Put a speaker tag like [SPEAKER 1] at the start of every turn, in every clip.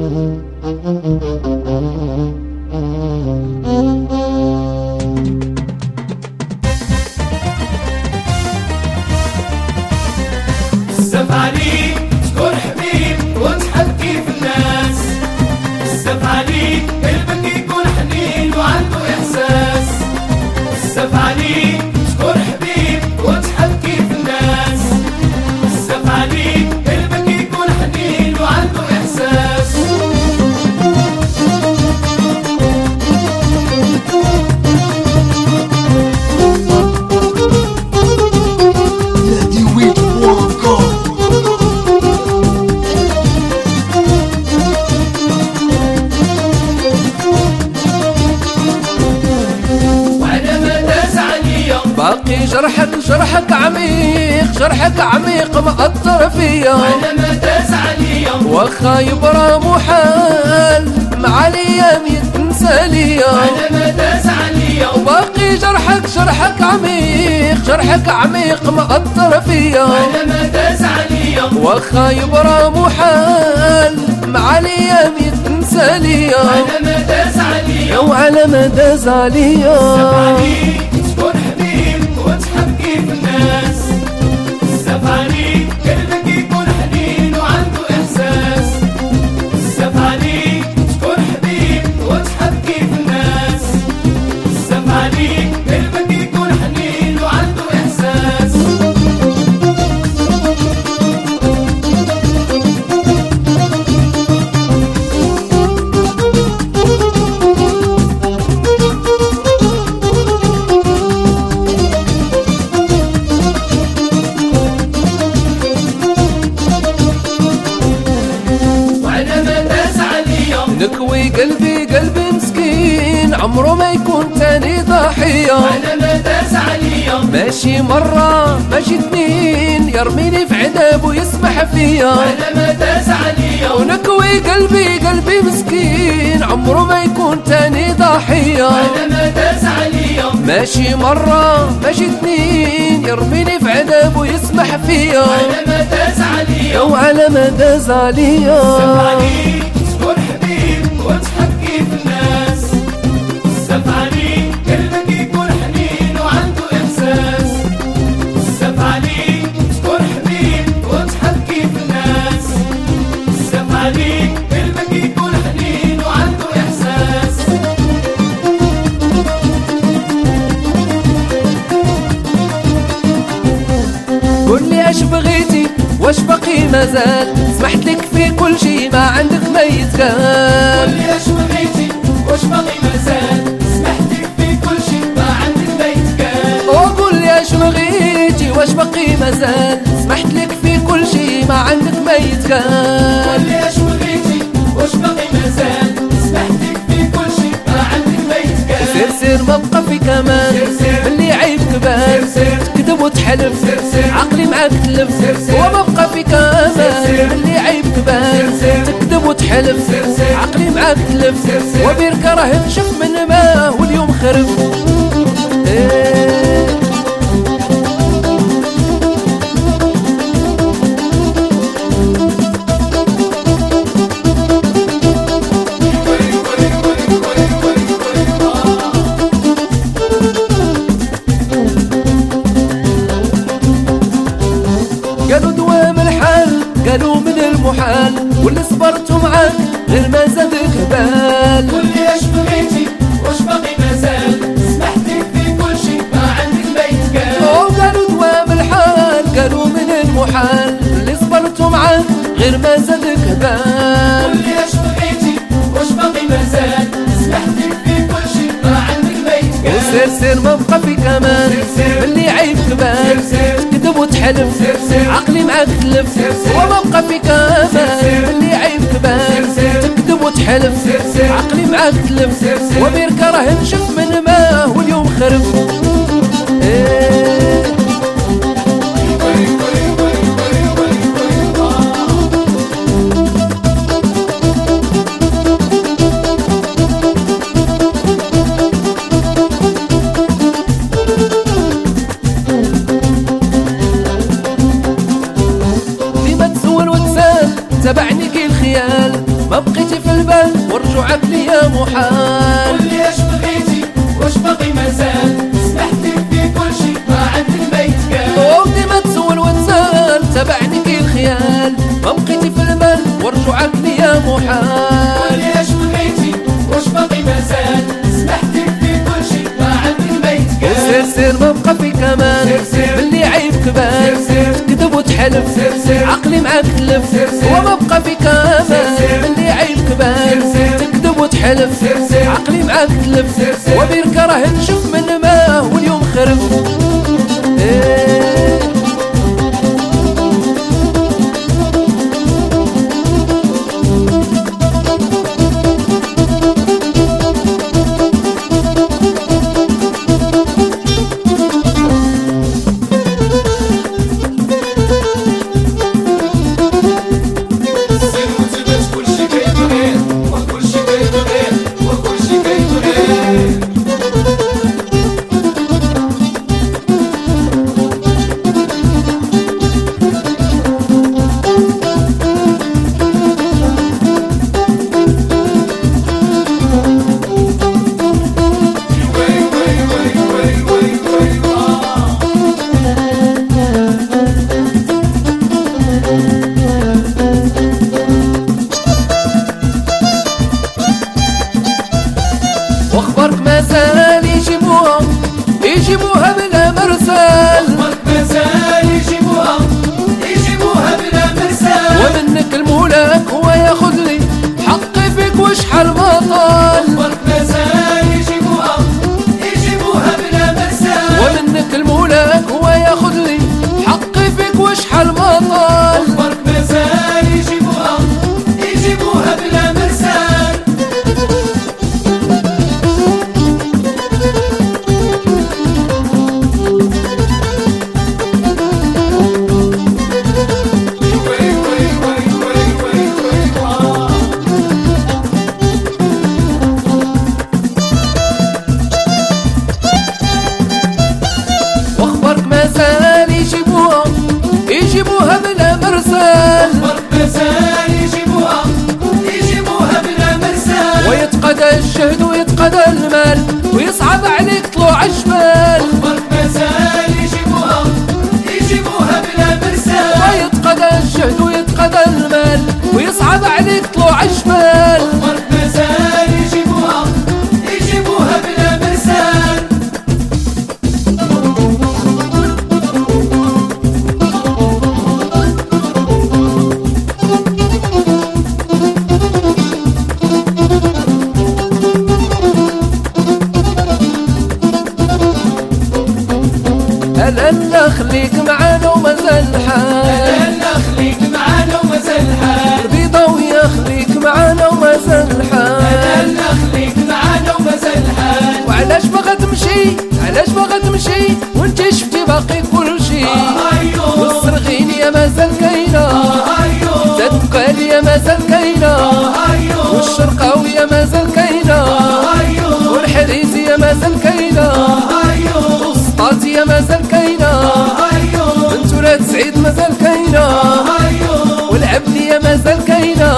[SPEAKER 1] السف عليك تكون حبيب وتحكي في الناس، السف عليك قلبك يكون حنين وعنده إحساس، السف عليك تكون حبيب وتحكي في الناس، السف عليك قلبك يكون حنين وعنده إحساس.
[SPEAKER 2] باقي جرحك عميق، جرحك عميق مأثر فيا،
[SPEAKER 1] وأنا ما تزعل يوم
[SPEAKER 2] وخا يبرى محال مع الأيام يتنسى ليا،
[SPEAKER 1] وأنا ما تزعل يوم
[SPEAKER 2] باقي جرحك عميق، جرحك عميق مأثر فيا،
[SPEAKER 1] وأنا ما تزعل يوم
[SPEAKER 2] وخا يبرى محال مع الأيام يتنسى ليا،
[SPEAKER 1] وأنا ما تزعل يوم
[SPEAKER 2] وعلى مدى زعليا.
[SPEAKER 1] السف عليك تكون حبيب وتحكي في الناس، السف عليك قلبك يكون حنين وعنده إحساس، السف عليك تكون حبيب وتحكي في الناس، السف عليك قلبك يكون حنين وعنده إحساس.
[SPEAKER 2] نكوي قلبي مسكين عمره ما يكون تاني ضحية،
[SPEAKER 1] وأنا ما تزعل يوم
[SPEAKER 2] ماشي مرة ماشي اتنين يرميني في عذاب ويسمح فيا،
[SPEAKER 1] وأنا ما تزعل يوم
[SPEAKER 2] ونكوي قلبي مسكين عمره ما يكون تاني ضحية،
[SPEAKER 1] وأنا ما تزعل يوم
[SPEAKER 2] ماشي مرة ماشي اتنين يرميني في عذاب ويسمح فيا،
[SPEAKER 1] وأنا ما تزعل يوم
[SPEAKER 2] وعلى مدى زعليا.
[SPEAKER 1] السف عليك تكون حبيب وتحكي في الناس، السف عليك قلبك يكون حنين وعنده إحساس، السف عليك تكون حبيب وتحكي في الناس، السف عليك قلبك يكون حنين وعنده إحساس.
[SPEAKER 2] قولي اش بغيتي واش باقي مازال، سمحت لك في كل شي ما عندك ما يتقال،
[SPEAKER 1] قولي اش بغيتي واش باقي مازال، سمحت لك في كل شي ما عندك ما يتقال،
[SPEAKER 2] قولي اش بغيتي واش باقي مازال، سمحت لك في كل شي ما عندك ما يتقال،
[SPEAKER 1] قولي اش بغيتي واش باقي مازال، سمحت لك في كل شي ما عندك ما يتقال.
[SPEAKER 2] سير ما بقى في كمان اللي عيبك بان، تكذب وتحلف عقلي معاك تلف، وما بقى في كمان اللي عيبك بان، تكذب وتحلف عقلي معاك تلف، وبيرك راه نشف من ماه واليوم خرف. قالوا دوام الحال قالوا من المحال، واللي صبرت معاك غير ما زادك بال،
[SPEAKER 1] قولي اش بغيتي واش باقي مازال، سمحت لك في كل شي ما عندك ما يتقال.
[SPEAKER 2] قالوا دوام الحال قالوا من المحال، اللي صبرت معاك غير ما زادك بال،
[SPEAKER 1] قولي اش بغيتي واش باقي مازال، سمحت لك في كل شي ما عندك ما يتقال.
[SPEAKER 2] سير ما بقى في كمان اللي عيبك بان، تكذب وتحلف عقلي معاك تلف، وما بقى في كمان اللي عيبك بان، تكذب وتحلف عقلي معاك تلف، وبيرك راه نشف من ماه واليوم خرف. تبعني كي الخيال ما بقيتي المال ورجوعك ليا محال.
[SPEAKER 1] قولي اش بغيتي واش باقي مازال، سمحتك في كل شي ما عندك ما يتقال.
[SPEAKER 2] وديما تسول وتسال تبعني كي الخيال، ما بقيتي في المال ورجوعك ليا محال.
[SPEAKER 1] قولي اش بغيتي واش باقي مازال، سمحتك في كل شي ما عندك ما يتقال.
[SPEAKER 2] سير سير ما بقى في كمان، باللي عيبك بان تكذب وتحلف، عقلي معاك تلف وما بقى في كمان. باللي عيبك بان تكذب وتحلف، عقلي معاك تلف وبالكره نشوف من ماه واليوم خرف. واخبارك مازال يجيبوها بلا مرسال،
[SPEAKER 1] واخبارك مازال يجيبوها بلا مرسال.
[SPEAKER 2] ومنك المولاك هو ياخذ لي حقي فيك وشحال ما طال.
[SPEAKER 1] واخبارك مازال يجيبوها بلا مرسال.
[SPEAKER 2] ومنك المولاك هو ياخذ لي حقي فيك وشحال ما طال.
[SPEAKER 1] واخبارك مازال يجيبوها بلا مرسال.
[SPEAKER 2] واخبارك مازال يجيبوها بلا مرسال.
[SPEAKER 1] واخبارك مازال يجيبوها بلا مرسال.
[SPEAKER 2] ويتقضى الشهد ويتقضى المال ويصعب عليك طلوع الجبال.
[SPEAKER 1] واخبارك مازال يجيبوها بلا مرسال.
[SPEAKER 2] ويتقضى الشهد ويتقضى المال ويصعب عليك طلوع الجبال.
[SPEAKER 1] واخبارك مازال يجيبوها بلا مرسال.
[SPEAKER 2] هلا خليك معانا ومازال الحال،
[SPEAKER 1] هلا خليك معانا ومازال الحال.
[SPEAKER 2] البيضاوية خليك معانا ومازال الحال.
[SPEAKER 1] هلا خليك معانا ومازال الحال.
[SPEAKER 2] وعلاش باغا تمشي وانت شفتي باقي كل شي. والسرغينية مازال كاينة، تدقالية مازال كاينة، والشرقاوية مازال كاينة، والحريزية مازال كاينة، والسطاطية مازال كاينة، بنت ولاد سعيد مازال كاينة، والعبدية مازال كاينة.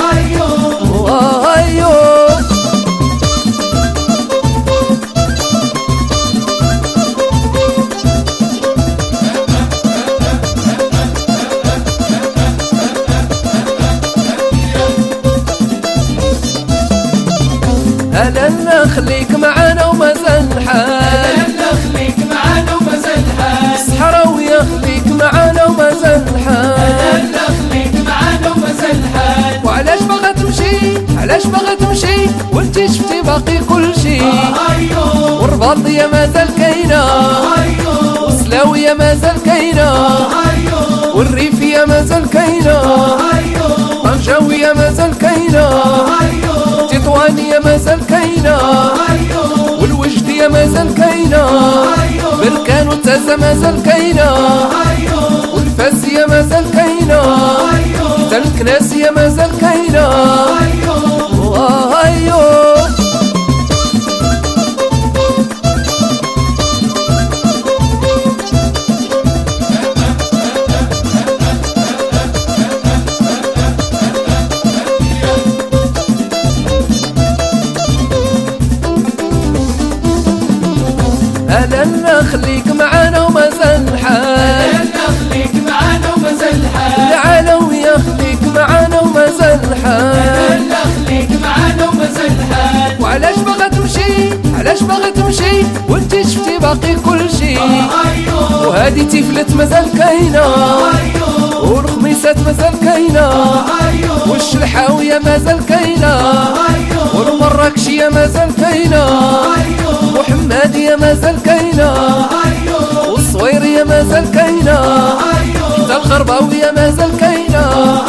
[SPEAKER 2] هلا خليك معانا ومازال الحال،
[SPEAKER 1] هلا خليك معانا ومازال الحال.
[SPEAKER 2] الصحراوية خليك معانا ومازال الحال.
[SPEAKER 1] هلا خليك معانا ومازال الحال.
[SPEAKER 2] وعلاش باغا تمشي وانت شفتي باقي كل شي. والرباطية مازال كاينة، والسلاوية مازال كاينة، والريفية مازال كاينة، طنجاوية مازال كاينة، تطوانية مازال كاينة، والوجدية مازال كاينة، بركان وتازة مازال كاينة، والفاسية مازال كاينة، حتى الكناسية مازال كاينة. خليك معانا ومازال الحال،
[SPEAKER 1] أنا خليك معانا ومازال الحال،
[SPEAKER 2] العلوية خليك معانا ومازال الحال،
[SPEAKER 1] أنا خليك معانا ومازال الحال.
[SPEAKER 2] وعلاش باغا تمشي علاش باغا تمشي وانت شفتي باقي كل شي، وهادي تيفلت مازال كاينة، والخميسات مازال كاينة، والشلحاوية مازال كاينة، والمراكشية مازال كاينة، وحمادية مازال كاينة، والصويرية مازال كاينة، حتى الغرباوية مازال كاينة.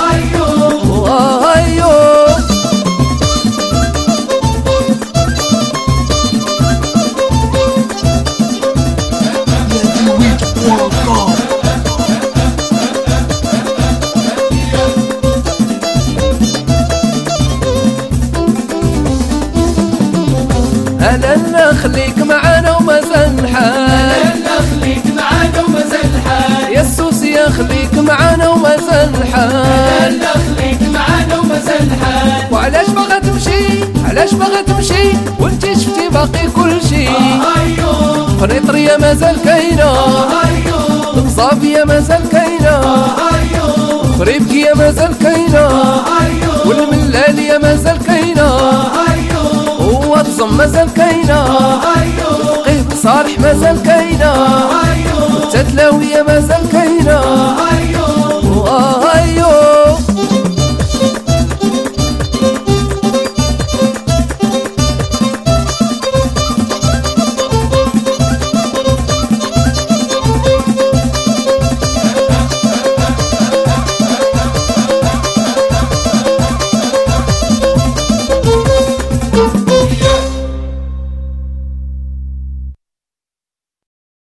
[SPEAKER 2] أنا خليك معانا ومازال الحال،
[SPEAKER 1] أنا خليك معانا ومازال الحال،
[SPEAKER 2] يا السوسية خليك معانا ومازال الحال،
[SPEAKER 1] أنا خليك معانا ومازال الحال.
[SPEAKER 2] وعلاش باغا تمشي علاش باغا تمشي وانت شفتي باقي كل شي، قنيطرية مازال كاينة، القصابية مازال كاينة، خريبكية مازال كاينة، والملالية مازال كاينة، وطزم مازال كاينة، قيب صالح مازال كاينة، والتتلاوية مازال